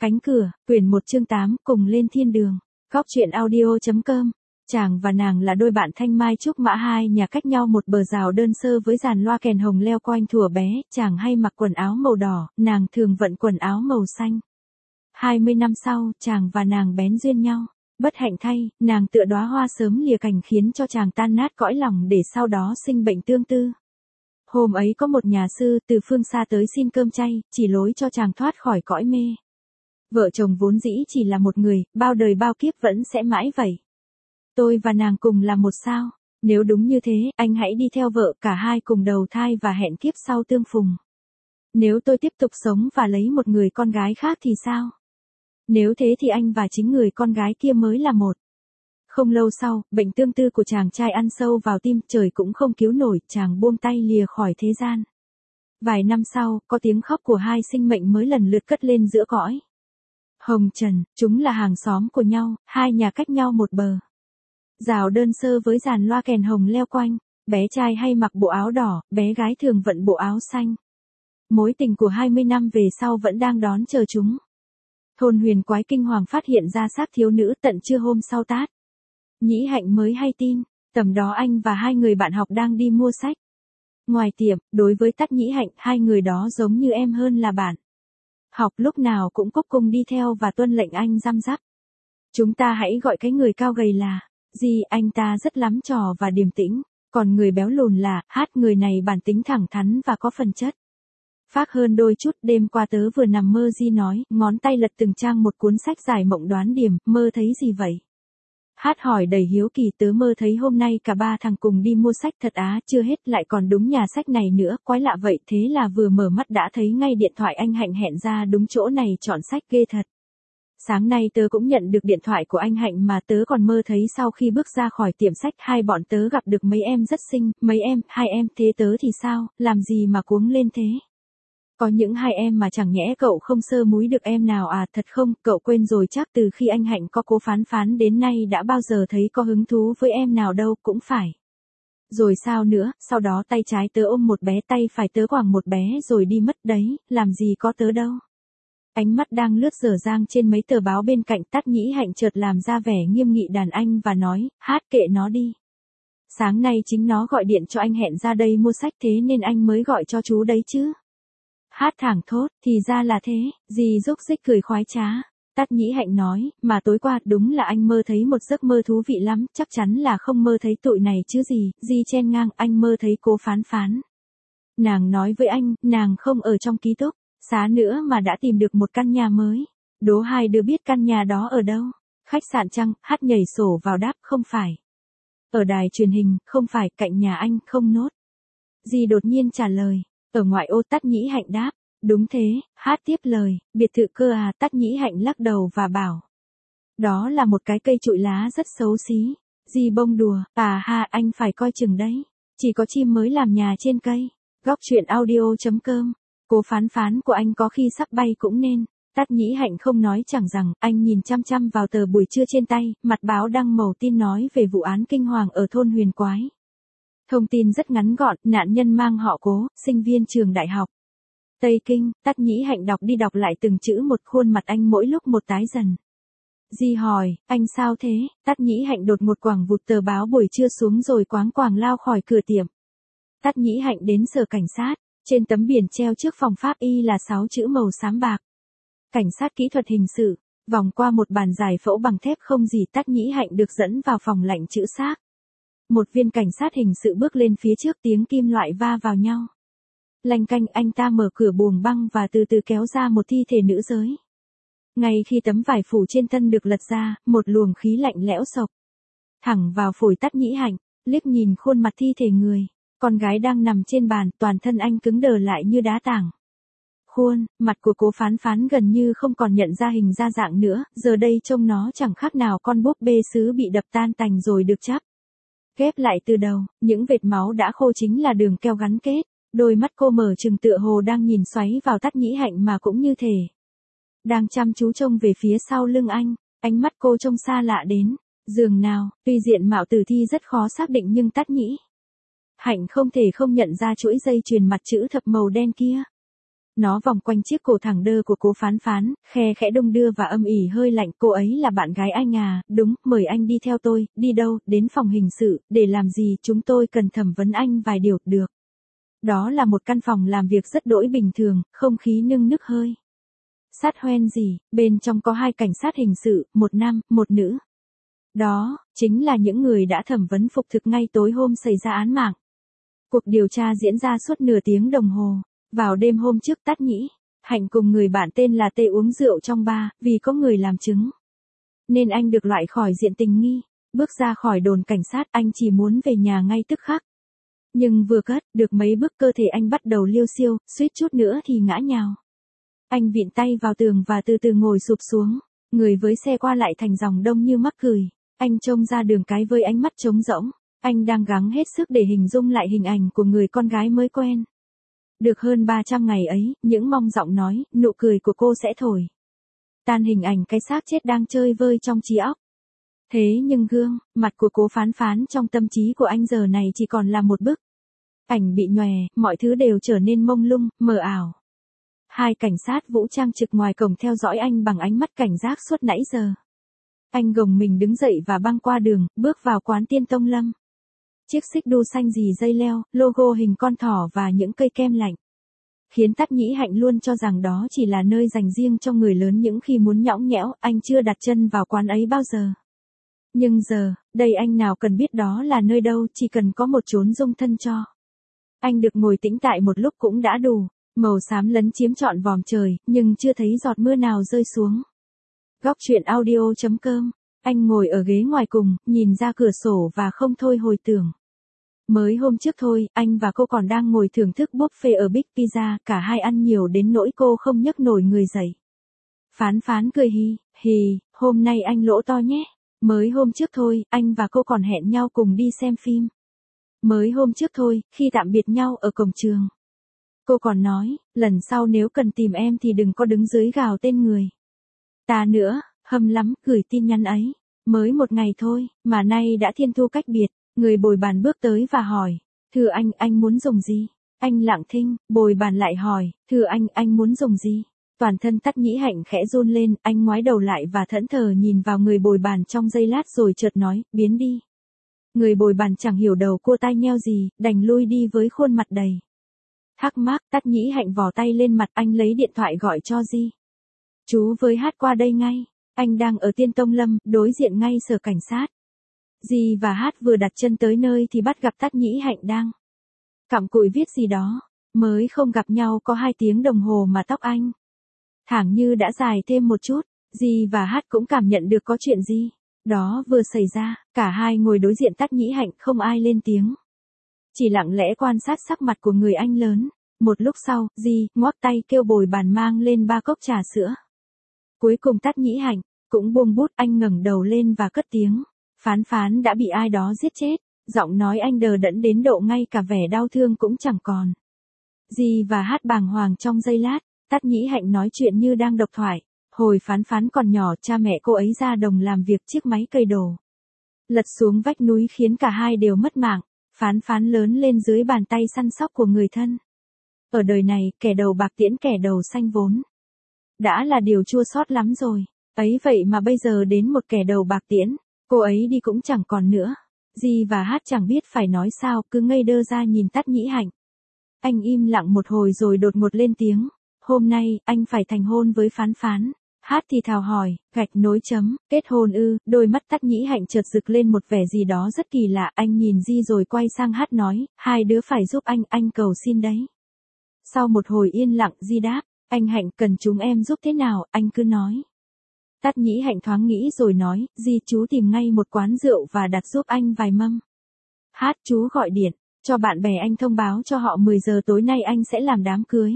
Cánh cửa, quyển 1 chương 8, cùng lên thiên đường. Góc truyện audio.com. Chàng và nàng là đôi bạn thanh mai trúc mã, hai nhà cách nhau một bờ rào đơn sơ với dàn loa kèn hồng leo quanh thuở bé, chàng hay mặc quần áo màu đỏ, nàng thường vận quần áo màu xanh. 20 năm sau, chàng và nàng bén duyên nhau. Bất hạnh thay, nàng tựa đóa hoa sớm lìa cành khiến cho chàng tan nát cõi lòng để sau đó sinh bệnh tương tư. Hôm ấy có một nhà sư từ phương xa tới xin cơm chay, chỉ lối cho chàng thoát khỏi cõi mê. Vợ chồng vốn dĩ chỉ là một người, bao đời bao kiếp vẫn sẽ mãi vậy. Tôi và nàng cùng là một sao? Nếu đúng như thế, anh hãy đi theo vợ, cả hai cùng đầu thai và hẹn kiếp sau tương phùng. Nếu tôi tiếp tục sống và lấy một người con gái khác thì sao? Nếu thế thì anh và chính người con gái kia mới là một. Không lâu sau, bệnh tương tư của chàng trai ăn sâu vào tim, trời cũng không cứu nổi, chàng buông tay lìa khỏi thế gian. Vài năm sau, có tiếng khóc của hai sinh mệnh mới lần lượt cất lên giữa cõi hồng trần, chúng là hàng xóm của nhau, hai nhà cách nhau một bờ rào đơn sơ với dàn loa kèn hồng leo quanh, bé trai hay mặc bộ áo đỏ, bé gái thường vận bộ áo xanh. Mối tình của 20 năm về sau vẫn đang đón chờ chúng. Thôn Huyền Quái kinh hoàng phát hiện ra xác thiếu nữ tận trưa hôm sau tát. Nhĩ Hạnh mới hay tin, tầm đó anh và hai người bạn học đang đi mua sách. Ngoài tiệm, đối với Tát Nhĩ Hạnh, hai người đó giống như em hơn là bạn học, lúc nào cũng cúc cung đi theo và tuân lệnh anh răm rắp. Chúng ta hãy gọi cái người cao gầy là Di, anh ta rất lắm trò và điềm tĩnh, còn người béo lùn là Hát, người này bản tính thẳng thắn và có phần chất phác hơn đôi chút. Đêm qua tớ vừa nằm mơ, Di nói, ngón tay lật từng trang một cuốn sách dài mộng đoán điềm, mơ thấy gì vậy? Hát hỏi đầy hiếu kỳ, tớ mơ thấy hôm nay cả ba thằng cùng đi mua sách. Thật á? Chưa hết, lại còn đúng nhà sách này nữa, quái lạ vậy. Thế là vừa mở mắt đã thấy ngay điện thoại anh Hạnh hẹn ra đúng chỗ này, chọn sách ghê thật. Sáng nay tớ cũng nhận được điện thoại của anh Hạnh mà tớ còn mơ thấy sau khi bước ra khỏi tiệm sách, hai bọn tớ gặp được mấy em rất xinh. Mấy em? Hai em. Thế tớ thì sao, làm gì mà cuống lên thế? Có những hai em mà chẳng nhẽ cậu không sơ múi được em nào à? Thật không, cậu quên rồi chắc từ khi anh Hạnh có cố phán phán đến nay đã bao giờ thấy có hứng thú với em nào đâu. Cũng phải. Rồi sao nữa? Sau đó tay trái tớ ôm một bé, tay phải tớ quàng một bé rồi đi mất đấy, làm gì có tớ đâu. Ánh mắt đang lướt dở dang trên mấy tờ báo bên cạnh, Tát Nhĩ Hạnh chợt làm ra vẻ nghiêm nghị đàn anh và nói, Hát, kệ nó đi. Sáng nay chính nó gọi điện cho anh hẹn ra đây mua sách, thế nên anh mới gọi cho chú đấy chứ. Hát thảng thốt, thì ra là thế. Dì rúc rích cười khoái trá. Tát Nhĩ Hạnh nói, mà tối qua đúng là anh mơ thấy một giấc mơ thú vị lắm, chắc chắn là không mơ thấy tụi này chứ gì. Dì chen ngang, anh mơ thấy cố phán phán. Nàng nói với anh, nàng không ở trong ký túc xá nữa mà đã tìm được một căn nhà mới. Đố hai đứa biết căn nhà đó ở đâu? Khách sạn chăng? Hát nhảy sổ vào đáp, không phải. Ở đài truyền hình? Không phải. Cạnh nhà anh? Không nốt. Dì đột nhiên trả lời. Ở ngoại ô. Tát Nhĩ Hạnh đáp. Đúng thế. Hát tiếp lời, biệt thự cơ à? Tát Nhĩ Hạnh lắc đầu và bảo. Đó là một cái cây trụi lá rất xấu xí. Dì bông đùa, à ha, anh phải coi chừng đấy. Chỉ có chim mới làm nhà trên cây. Góc truyện audio.com. Cố phán phán của anh có khi sắp bay cũng nên. Tát Nhĩ Hạnh không nói chẳng rằng, anh nhìn chăm chăm vào tờ buổi trưa trên tay, mặt báo đăng màu tin nói về vụ án kinh hoàng ở thôn Huyền Quái. Thông tin rất ngắn gọn, nạn nhân mang họ Cố, sinh viên trường đại học Tây Kinh. Tát Nhĩ Hạnh đọc đi đọc lại từng chữ một, khuôn mặt anh mỗi lúc một tái dần. Di hỏi, anh sao thế? Tát Nhĩ Hạnh đột ngột quẳng vụt tờ báo buổi trưa xuống rồi quáng quàng lao khỏi cửa tiệm. Tát Nhĩ Hạnh đến sở cảnh sát. Trên tấm biển treo trước phòng pháp y là 6 chữ màu xám bạc. Cảnh sát kỹ thuật hình sự. Vòng qua một bàn giải phẫu bằng thép không gì, Tát Nhĩ Hạnh được dẫn vào phòng lạnh chữ xác. Một viên cảnh sát hình sự bước lên phía trước, tiếng kim loại va vào nhau. Lanh canh, anh ta mở cửa buồng băng và từ từ kéo ra một thi thể nữ giới. Ngay khi tấm vải phủ trên thân được lật ra, một luồng khí lạnh lẽo xộc thẳng vào phổi Tát Nhĩ Hạnh. Liếc nhìn khuôn mặt thi thể người con gái đang nằm trên bàn, toàn thân anh cứng đờ lại như đá tảng. Khuôn mặt của cố phán phán gần như không còn nhận ra hình ra dạng nữa, giờ đây trông nó chẳng khác nào con búp bê sứ bị đập tan tành rồi được chắp ghép lại từ đầu. Những vệt máu đã khô chính là đường keo gắn kết. Đôi mắt cô mở trừng tựa hồ đang nhìn xoáy vào Tát Nhĩ Hạnh mà cũng như thể đang chăm chú trông về phía sau lưng anh. Ánh mắt cô trông xa lạ đến giường nào. Tuy diện mạo tử thi rất khó xác định nhưng Tát Nhĩ Hạnh không thể không nhận ra chuỗi dây chuyền mặt chữ thập màu đen kia. Nó vòng quanh chiếc cổ thẳng đơ của Cố Phán Phán, khe khẽ đung đưa và âm ỉ hơi lạnh. Cô ấy là bạn gái anh à? Đúng, mời anh đi theo tôi. Đi đâu? Đến phòng hình sự. Để làm gì? Chúng tôi cần thẩm vấn anh vài điều. Được. Đó là một căn phòng làm việc rất đỗi bình thường, không khí nưng nức hơi. Sát hoen gì? Bên trong có 2 cảnh sát hình sự, một nam, một nữ. Đó, chính là những người đã thẩm vấn Phục Thực ngay tối hôm xảy ra án mạng. Cuộc điều tra diễn ra suốt nửa tiếng đồng hồ. Vào đêm hôm trước, Tát Nhĩ Hạnh cùng người bạn tên là Tê uống rượu trong bar, vì có người làm chứng, nên anh được loại khỏi diện tình nghi. Bước ra khỏi đồn cảnh sát, anh chỉ muốn về nhà ngay tức khắc. Nhưng vừa cất được mấy bước, cơ thể anh bắt đầu liêu xiêu, suýt chút nữa thì ngã nhào. Anh vịn tay vào tường và từ từ ngồi sụp xuống. Người với xe qua lại thành dòng đông như mắc cười. Anh trông ra đường cái với ánh mắt trống rỗng. Anh đang gắng hết sức để hình dung lại hình ảnh của người con gái mới quen. Được hơn 300 ngày ấy, những mong giọng nói, nụ cười của cô sẽ thổi tan hình ảnh cái xác chết đang chơi vơi trong trí óc. Thế nhưng gương mặt của Cố Phán Phán trong tâm trí của anh giờ này chỉ còn là một bức ảnh bị nhòe, mọi thứ đều trở nên mông lung, mờ ảo. 2 cảnh sát vũ trang trực ngoài cổng theo dõi anh bằng ánh mắt cảnh giác suốt nãy giờ. Anh gồng mình đứng dậy và băng qua đường, bước vào quán Tiên Tông Lâm. Chiếc xích đu xanh rì dây leo, logo hình con thỏ và những cây kem lạnh khiến Tát Nhĩ Hạnh luôn cho rằng đó chỉ là nơi dành riêng cho người lớn những khi muốn nhõng nhẽo. Anh chưa đặt chân vào quán ấy bao giờ. Nhưng giờ, đây anh nào cần biết đó là nơi đâu, chỉ cần có một chốn dung thân cho anh được ngồi tĩnh tại một lúc cũng đã đủ. Màu xám lấn chiếm trọn vòm trời, nhưng chưa thấy giọt mưa nào rơi xuống. Góc truyện audio.com. Anh ngồi ở ghế ngoài cùng, nhìn ra cửa sổ và không thôi hồi tưởng. Mới hôm trước thôi, anh và cô còn đang ngồi thưởng thức buffet ở Big Pizza, cả hai ăn nhiều đến nỗi cô không nhấc nổi người dậy. Phán Phán cười hì, hôm nay anh lỗ to nhé. Mới hôm trước thôi, anh và cô còn hẹn nhau cùng đi xem phim. Mới hôm trước thôi, khi tạm biệt nhau ở cổng trường. Cô còn nói, lần sau nếu cần tìm em thì đừng có đứng dưới gào tên người ta nữa. Hâm lắm, gửi tin nhắn ấy. Mới một ngày thôi, mà nay đã thiên thu cách biệt. Người bồi bàn bước tới và hỏi, thưa anh muốn dùng gì? Anh lặng thinh, bồi bàn lại hỏi, thưa anh muốn dùng gì? Toàn thân Tát Nhĩ Hạnh khẽ run lên, anh ngoái đầu lại và thẫn thờ nhìn vào người bồi bàn trong giây lát rồi chợt nói, biến đi. Người bồi bàn chẳng hiểu đầu cua tai nheo gì, đành lui đi với khuôn mặt đầy thắc mắc. Tát Nhĩ Hạnh vò tay lên mặt, anh lấy điện thoại gọi cho Di. Chú với Hát qua đây ngay. Anh đang ở Tiên Tông Lâm, đối diện ngay sở cảnh sát. Di và Hát vừa đặt chân tới nơi thì bắt gặp Tát Nhĩ Hạnh đang cặm cụi viết gì đó. Mới không gặp nhau có 2 tiếng đồng hồ mà tóc anh thẳng như đã dài thêm một chút. Di và Hát cũng cảm nhận được có chuyện gì đó vừa xảy ra. Cả hai ngồi đối diện Tát Nhĩ Hạnh, không ai lên tiếng, chỉ lặng lẽ quan sát sắc mặt của người anh lớn. Một lúc sau, Di ngoắc tay kêu bồi bàn mang lên 3 cốc trà sữa. Cuối cùng Tát Nhĩ Hạnh cũng buông bút, anh ngẩng đầu lên và cất tiếng. Phán đã bị ai đó giết chết. Giọng nói anh đờ đẫn đến độ ngay cả vẻ đau thương cũng chẳng còn. Di và Hát bàng hoàng trong giây lát. Tát Nhĩ Hạnh nói chuyện như đang độc thoại. Hồi Phán còn nhỏ, cha mẹ cô ấy ra đồng làm việc chiếc máy cày đồ lật xuống vách núi khiến cả hai đều mất mạng. Phán lớn lên dưới bàn tay săn sóc của người thân. Ở đời này, kẻ đầu bạc tiễn kẻ đầu xanh vốn đã là điều chua xót lắm rồi. Ấy vậy mà bây giờ đến một kẻ đầu bạc tiễn, cô ấy đi cũng chẳng còn nữa. Di và Hát chẳng biết phải nói sao, cứ ngây đơ ra nhìn Tát Nhĩ Hạnh. Anh im lặng một hồi rồi đột ngột lên tiếng. Hôm nay, anh phải thành hôn với Phán. Hát thì thào hỏi, gạch nối chấm, kết hôn ư? Đôi mắt Tát Nhĩ Hạnh chợt rực lên một vẻ gì đó rất kỳ lạ. Anh nhìn Di rồi quay sang Hát nói, hai đứa phải giúp anh cầu xin đấy. Sau một hồi yên lặng, Di đáp, anh Hạnh cần chúng em giúp thế nào, anh cứ nói. Tát Nhĩ Hạnh thoáng nghĩ rồi nói, Di chú tìm ngay một quán rượu và đặt giúp anh vài mâm. Hát chú gọi điện cho bạn bè anh thông báo cho họ 10 giờ tối nay anh sẽ làm đám cưới.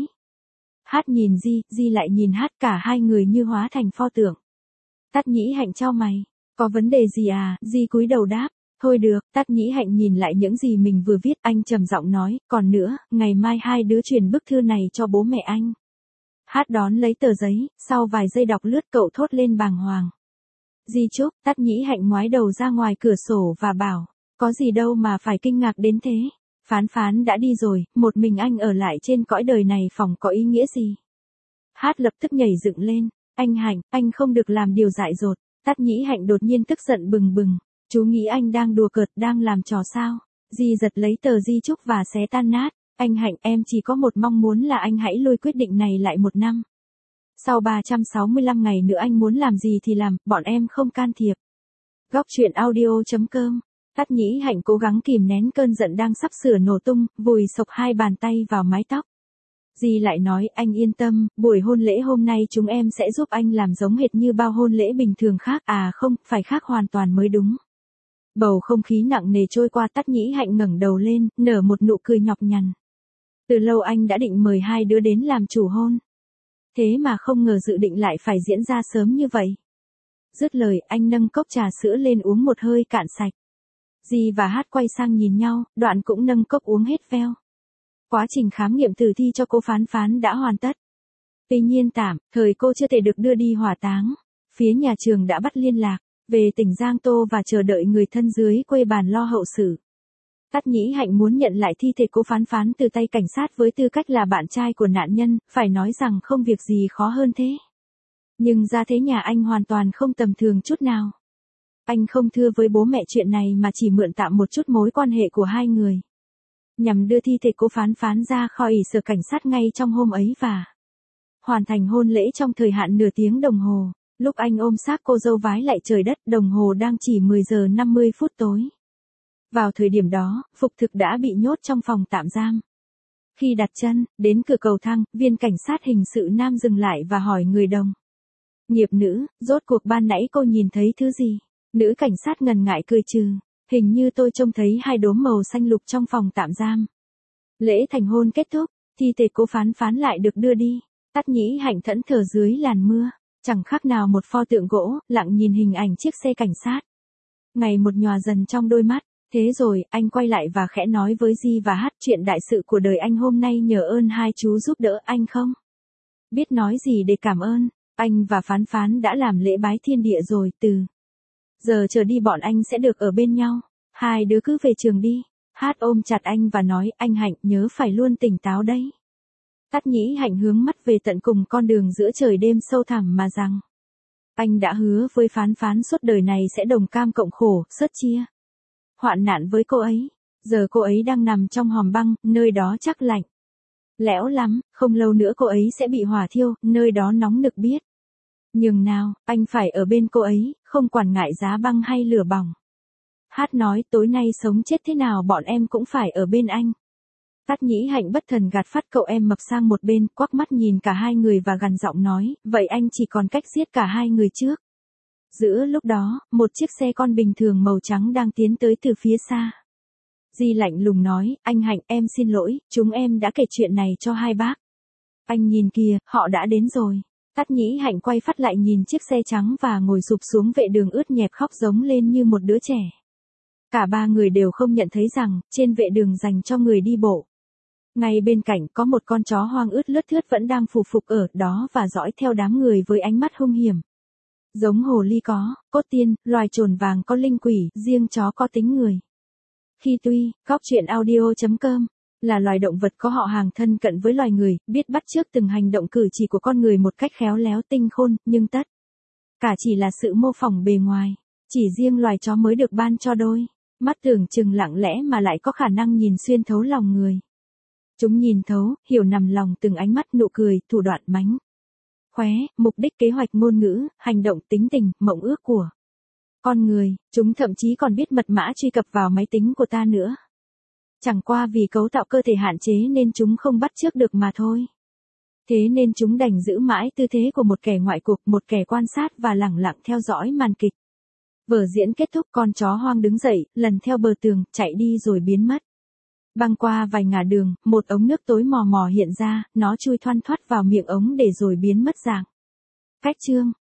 Hát nhìn Di lại nhìn Hát, cả hai người như hóa thành pho tượng. Tát Nhĩ Hạnh chau mày, có vấn đề gì à? Di cúi đầu đáp, thôi được. Tát Nhĩ Hạnh nhìn lại những gì mình vừa viết, anh trầm giọng nói, còn nữa, ngày mai hai đứa truyền bức thư này cho bố mẹ anh. Hát đón lấy tờ giấy, sau vài giây đọc lướt cậu thốt lên bàng hoàng. Di chúc. Tát Nhĩ Hạnh ngoái đầu ra ngoài cửa sổ và bảo, có gì đâu mà phải kinh ngạc đến thế. Phán Phán đã đi rồi, một mình anh ở lại trên cõi đời này phòng có ý nghĩa gì? Hát lập tức nhảy dựng lên. Anh Hạnh, anh không được làm điều dại dột. Tát Nhĩ Hạnh đột nhiên tức giận bừng bừng. Chú nghĩ anh đang đùa cợt, đang làm trò sao? Di giật lấy tờ di chúc và xé tan nát. Anh Hạnh, em chỉ có một mong muốn là anh hãy lùi quyết định này lại 1 năm. Sau 365 ngày nữa anh muốn làm gì thì làm, bọn em không can thiệp. Góc truyện audio.com. Tát Nhĩ Hạnh cố gắng kìm nén cơn giận đang sắp sửa nổ tung, vùi sộc 2 bàn tay vào mái tóc. Di lại nói, anh yên tâm, buổi hôn lễ hôm nay chúng em sẽ giúp anh làm giống hệt như bao hôn lễ bình thường khác. À không, phải khác hoàn toàn mới đúng. Bầu không khí nặng nề trôi qua. Tát Nhĩ Hạnh ngẩng đầu lên, nở một nụ cười nhọc nhằn. Từ lâu anh đã định mời 2 đứa đến làm chủ hôn. Thế mà không ngờ dự định lại phải diễn ra sớm như vậy. Dứt lời, anh nâng cốc trà sữa lên uống một hơi cạn sạch. Di và Hát quay sang nhìn nhau, đoạn cũng nâng cốc uống hết veo. Quá trình khám nghiệm tử thi cho cô Phán Phán đã hoàn tất. Tuy nhiên thời cô chưa thể được đưa đi hỏa táng. Phía nhà trường đã bắt liên lạc về tỉnh Giang Tô và chờ đợi người thân dưới quê bàn lo hậu sự. Tát Nhĩ Hạnh muốn nhận lại thi thể cô Phán Phán từ tay cảnh sát với tư cách là bạn trai của nạn nhân, phải nói rằng không việc gì khó hơn thế. Nhưng gia thế nhà anh hoàn toàn không tầm thường chút nào. Anh không thưa với bố mẹ chuyện này mà chỉ mượn tạm một chút mối quan hệ của 2 người. Nhằm đưa thi thể cô Phán Phán ra khỏi sở cảnh sát ngay trong hôm ấy và hoàn thành hôn lễ trong thời hạn nửa tiếng đồng hồ. Lúc anh ôm xác cô dâu vái lại trời đất, đồng hồ đang chỉ 10 giờ 50 phút tối. Vào thời điểm đó, Phục Thực đã bị nhốt trong phòng tạm giam. Khi đặt chân đến cửa cầu thang, viên cảnh sát hình sự nam dừng lại và hỏi người đồng nghiệp nữ, rốt cuộc ban nãy cô nhìn thấy thứ gì? Nữ cảnh sát ngần ngại cười trừ, hình như tôi trông thấy 2 đốm màu xanh lục trong phòng tạm giam. Lễ thành hôn kết thúc, thi thể cô Phán Phán lại được đưa đi. Tát Nhĩ Hạnh thẫn thờ dưới làn mưa, chẳng khác nào một pho tượng gỗ, lặng nhìn hình ảnh chiếc xe cảnh sát. Ngày một nhòa dần trong đôi mắt. Thế rồi, anh quay lại và khẽ nói với Di và Hát, chuyện đại sự của đời anh hôm nay nhờ ơn 2 chú giúp đỡ anh không biết nói gì để cảm ơn. Anh và Phán Phán đã làm lễ bái thiên địa rồi, từ giờ trở đi bọn anh sẽ được ở bên nhau. 2 đứa cứ về trường đi. Hát ôm chặt anh và nói, anh Hạnh nhớ phải luôn tỉnh táo đấy. Tát Nhĩ Hạnh hướng mắt về tận cùng con đường giữa trời đêm sâu thẳm mà rằng anh đã hứa với Phán Phán suốt đời này sẽ đồng cam cộng khổ, sớt chia hoạn nạn với cô ấy. Giờ cô ấy đang nằm trong hòm băng, nơi đó chắc lạnh lẽo lắm, không lâu nữa cô ấy sẽ bị hỏa thiêu, nơi đó nóng nực biết nhường nào. Anh phải ở bên cô ấy, không quản ngại giá băng hay lửa bỏng. Hát nói, tối nay sống chết thế nào bọn em cũng phải ở bên anh. Tát Nhĩ Hạnh bất thần gạt phát cậu em mập sang một bên, quắc mắt nhìn cả 2 người và gằn giọng nói, vậy anh chỉ còn cách giết cả 2 người trước. Giữa lúc đó, một chiếc xe con bình thường màu trắng đang tiến tới từ phía xa. Di lạnh lùng nói, anh Hạnh, em xin lỗi, chúng em đã kể chuyện này cho 2 bác. Anh nhìn kìa, họ đã đến rồi. Tát Nhĩ Hạnh quay phát lại nhìn chiếc xe trắng và ngồi sụp xuống vệ đường ướt nhẹp khóc giống lên như một đứa trẻ. Cả 3 người đều không nhận thấy rằng, trên vệ đường dành cho người đi bộ, ngay bên cạnh có một con chó hoang ướt lướt thướt vẫn đang phù phục ở đó và dõi theo đám người với ánh mắt hung hiểm. Giống hồ ly có, cốt tiên, loài trồn vàng có linh quỷ, riêng chó có tính người. Khi tuy, góc truyện audio.com là loài động vật có họ hàng thân cận với loài người, biết bắt chước từng hành động cử chỉ của con người một cách khéo léo tinh khôn, nhưng tất cả chỉ là sự mô phỏng bề ngoài. Chỉ riêng loài chó mới được ban cho đôi mắt tưởng chừng lặng lẽ mà lại có khả năng nhìn xuyên thấu lòng người. Chúng nhìn thấu, hiểu nằm lòng từng ánh mắt, nụ cười, thủ đoạn mánh khóe, mục đích, kế hoạch, ngôn ngữ, hành động, tính tình, mộng ước của con người. Chúng thậm chí còn biết mật mã truy cập vào máy tính của ta nữa. Chẳng qua vì cấu tạo cơ thể hạn chế nên chúng không bắt chước được mà thôi. Thế nên chúng đành giữ mãi tư thế của một kẻ ngoại cuộc, một kẻ quan sát và lẳng lặng theo dõi màn kịch. Vở diễn kết thúc, con chó hoang đứng dậy, lần theo bờ tường, chạy đi rồi biến mất. Băng qua vài ngả đường, một ống nước tối mò mò hiện ra, nó chui thoăn thoắt vào miệng ống để rồi biến mất dạng. Cách chương